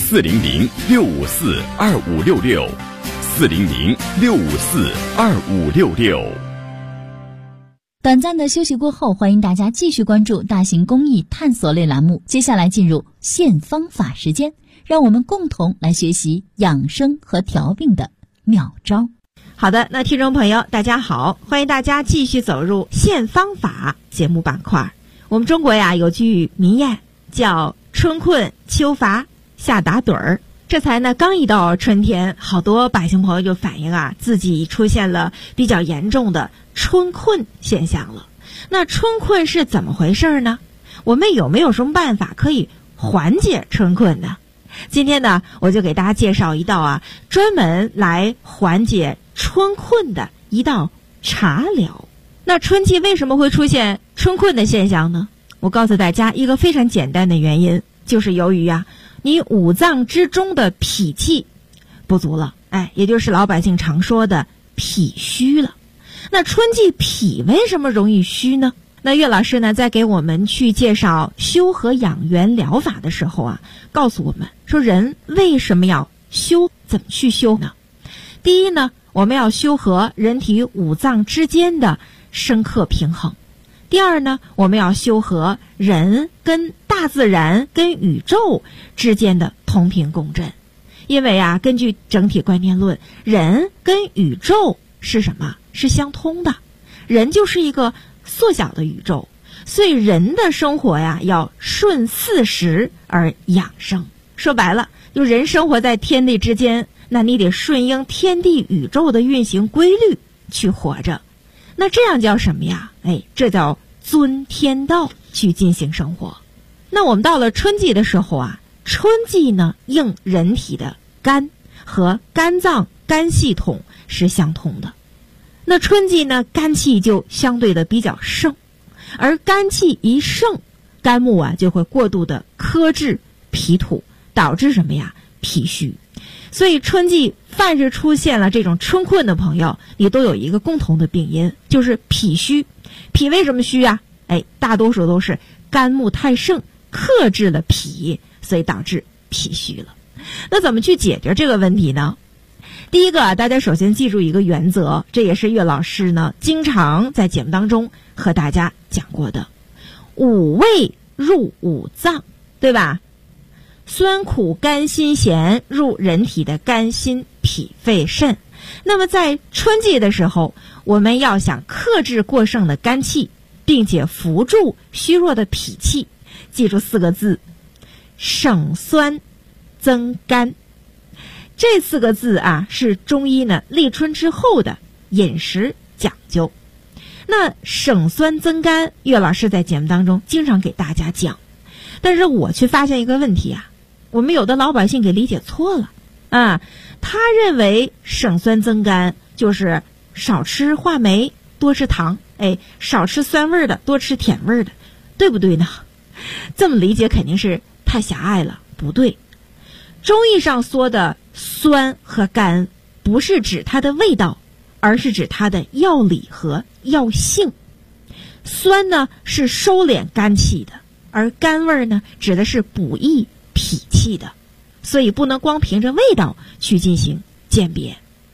：400-654-2566，400-654-2566。 短暂的休息过后，欢迎大家继续关注大型公益探索类栏目。接下来进入现方法时间，让我们共同来学习养生和调病的妙招。 好的，那听众朋友大家好，欢迎大家继续走入现方法节目板块。我们中国呀有句民谚叫春困秋乏夏打盹儿。这才呢刚一到春天，好多百姓朋友就反映啊自己出现了比较严重的春困现象了。那春困是怎么回事呢？我们有没有什么办法可以缓解春困呢？今天呢我就给大家介绍一道专门来缓解春困的一道茶疗。那春季为什么会出现春困的现象呢？我告诉大家一个非常简单的原因，就是由于你五脏之中的脾气不足了，也就是老百姓常说的脾虚了。那春季脾为什么容易虚呢？那岳老师呢在给我们去介绍修和养元疗法的时候告诉我们说，人为什么要修，怎么去修呢？第一呢，我们要修和人体五脏之间的生克平衡。第二呢，我们要修和人跟大自然跟宇宙之间的同频共振。因为根据整体观念论，人跟宇宙是什么？是相通的。人就是一个缩小的宇宙，所以人的生活要顺四时而养生。说白了，就人生活在天地之间，那你得顺应天地宇宙的运行规律去活着。那这样叫什么呀？这叫遵天道去进行生活。那我们到了春季的时候春季呢应人体的肝和肝脏肝系统是相通的。那春季呢肝气就相对的比较盛，而肝气一盛，肝木就会过度的克制脾土，导致什么呀？脾虚。所以春季凡是出现了这种春困的朋友，你都有一个共同的病因，就是脾虚。脾为什么虚大多数都是肝木太盛，克制了脾，所以导致脾虚了。那怎么去解决这个问题呢？第一个大家首先记住一个原则，这也是岳老师呢经常在节目当中和大家讲过的，五味入五脏，对吧？酸苦甘辛咸入人体的肝心脾肺肾。那么在春季的时候，我们要想克制过剩的肝气，并且扶助虚弱的脾气，记住4个字：省酸增甘。这4个字是中医呢立春之后的饮食讲究。那省酸增甘，岳老师在节目当中经常给大家讲，但是我却发现一个问题我们有的老百姓给理解错了他认为省酸增甘就是少吃话梅，多吃糖，少吃酸味的，多吃甜味的，对不对呢？这么理解肯定是太狭隘了，不对。中医上说的酸和甘不是指它的味道，而是指它的药理和药性。酸呢是收敛肝气的，而甘味呢指的是补益脾气的，所以不能光凭着味道去进行鉴别。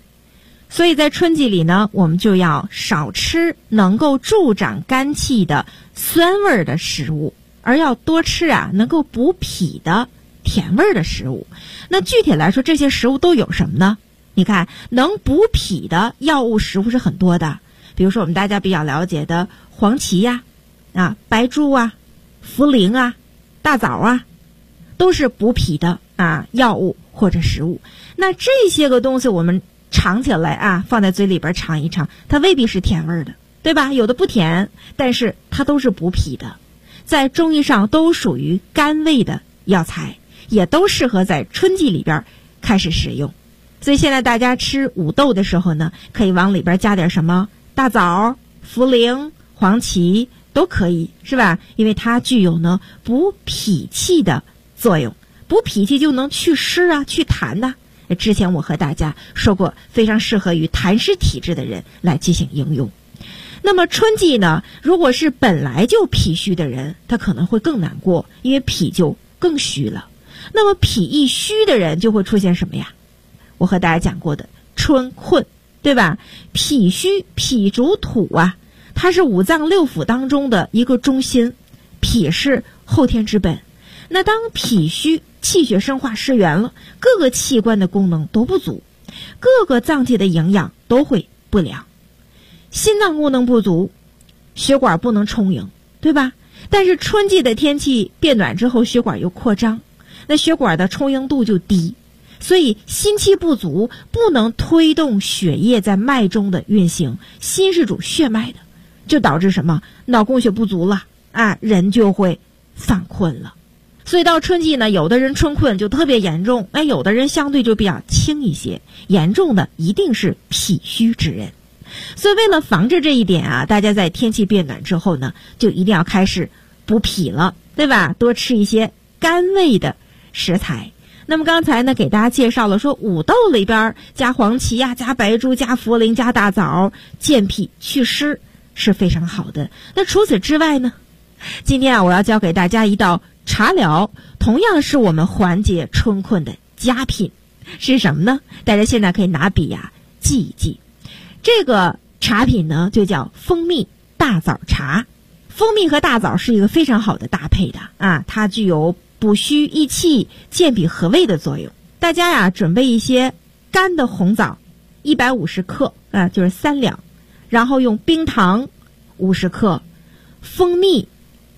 所以在春季里呢，我们就要少吃能够助长肝气的酸味的食物，而要多吃能够补脾的甜味的食物。那具体来说，这些食物都有什么呢？你看，能补脾的药物食物是很多的，比如说我们大家比较了解的黄芪呀、白术啊、茯苓啊、大枣啊，都是补脾的药物或者食物。那这些个东西我们尝起来放在嘴里边尝一尝，它未必是甜味的，对吧？有的不甜，但是它都是补脾的，在中医上都属于甘味的药材，也都适合在春季里边开始使用。所以现在大家吃五豆的时候呢，可以往里边加点什么大枣、茯苓、黄芪都可以，是吧？因为它具有呢补脾气的作用，补脾气就能祛湿祛痰的。之前我和大家说过，非常适合于痰湿体质的人来进行应用。那么春季呢，如果是本来就脾虚的人，他可能会更难过，因为脾就更虚了。那么脾一虚的人就会出现什么呀？我和大家讲过的春困，对吧？脾虚，脾主土它是五脏六腑当中的一个中心，脾是后天之本。那当脾虚，气血生化失源了，各个器官的功能都不足，各个脏器的营养都会不良。心脏功能不足，血管不能充盈，对吧？但是春季的天气变暖之后，血管又扩张，那血管的充盈度就低，所以心气不足，不能推动血液在脉中的运行。心是主血脉的，就导致什么？脑供血不足了人就会犯困了。所以到春季呢，有的人春困就特别严重，有的人相对就比较轻一些，严重的一定是脾虚之人。所以为了防治这一点大家在天气变暖之后呢，就一定要开始补脾了，对吧？多吃一些甘味的食材。那么刚才呢，给大家介绍了说五豆里边加黄芪加白术、加茯苓、加大枣，健脾祛湿是非常好的。那除此之外呢，今天我要教给大家一道茶疗，同样是我们缓解春困的佳品。是什么呢？大家现在可以拿笔记一记。这个茶品呢就叫蜂蜜大枣茶。蜂蜜和大枣是一个非常好的搭配的它具有补虚益气、健脾和胃的作用。大家准备一些干的红枣150克就是3两，然后用冰糖50克，蜂蜜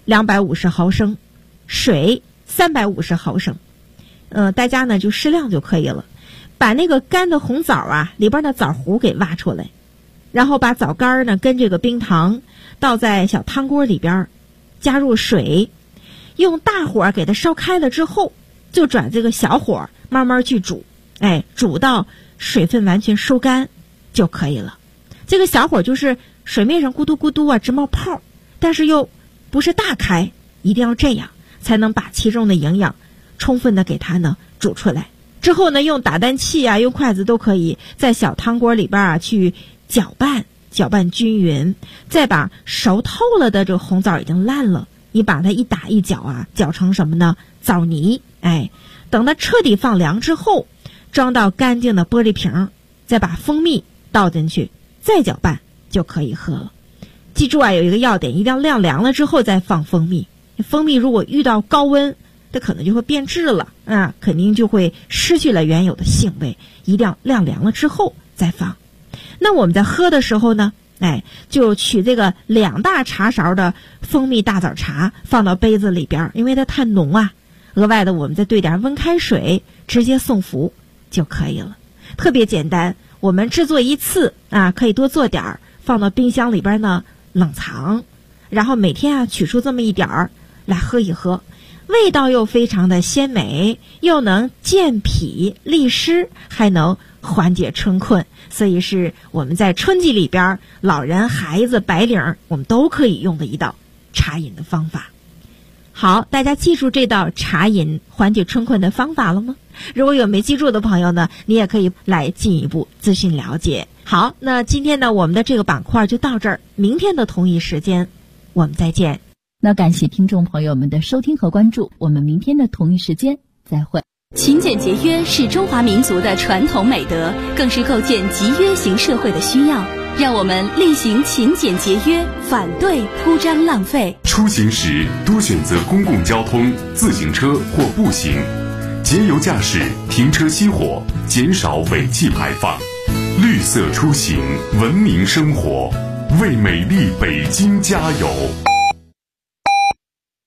250毫升，水350毫升。大家呢就适量就可以了。把那个干的红枣里边的枣核给挖出来，然后把枣干呢跟这个冰糖倒在小汤锅里边，加入水，用大火给它烧开了之后，就转这个小火慢慢去煮，煮到水分完全收干就可以了。这个小火就是水面上咕嘟咕嘟直冒泡，但是又不是大开，一定要这样才能把其中的营养充分的给它呢煮出来。之后呢，用打蛋器用筷子都可以在小汤锅里边去搅拌均匀，再把熟透了的这个红枣已经烂了，你把它一打一搅搅成什么呢？枣泥。等它彻底放凉之后，装到干净的玻璃瓶，再把蜂蜜倒进去，再搅拌就可以喝了。记住有一个要点，一定要晾凉了之后再放蜂蜜。蜂蜜如果遇到高温，它可能就会变质了肯定就会失去了原有的性味，一定要晾凉了之后再放。那我们在喝的时候呢，就取这个2大茶勺的蜂蜜大枣茶放到杯子里边，因为它太浓额外的我们再兑点温开水，直接送服就可以了。特别简单，我们制作一次可以多做点，放到冰箱里边呢冷藏，然后每天取出这么一点来喝一喝，味道又非常的鲜美，又能健脾利湿，还能缓解春困，所以是我们在春季里边老人、孩子、白领我们都可以用的一道茶饮的方法。好，大家记住这道茶饮缓解春困的方法了吗？如果有没记住的朋友呢，你也可以来进一步咨询了解。好，那今天呢我们的这个板块就到这儿，明天的同一时间我们再见。 那感谢听众朋友们的收听和关注，我们明天的同一时间再会。 勤俭节约是中华民族的传统美德，更是构建集约型社会的需要。让我们厉行勤俭节约，反对铺张浪费。 出行时多选择公共交通、自行车或步行，节油驾驶，停车熄火，减少尾气排放。绿色出行，文明生活，为美丽北京加油。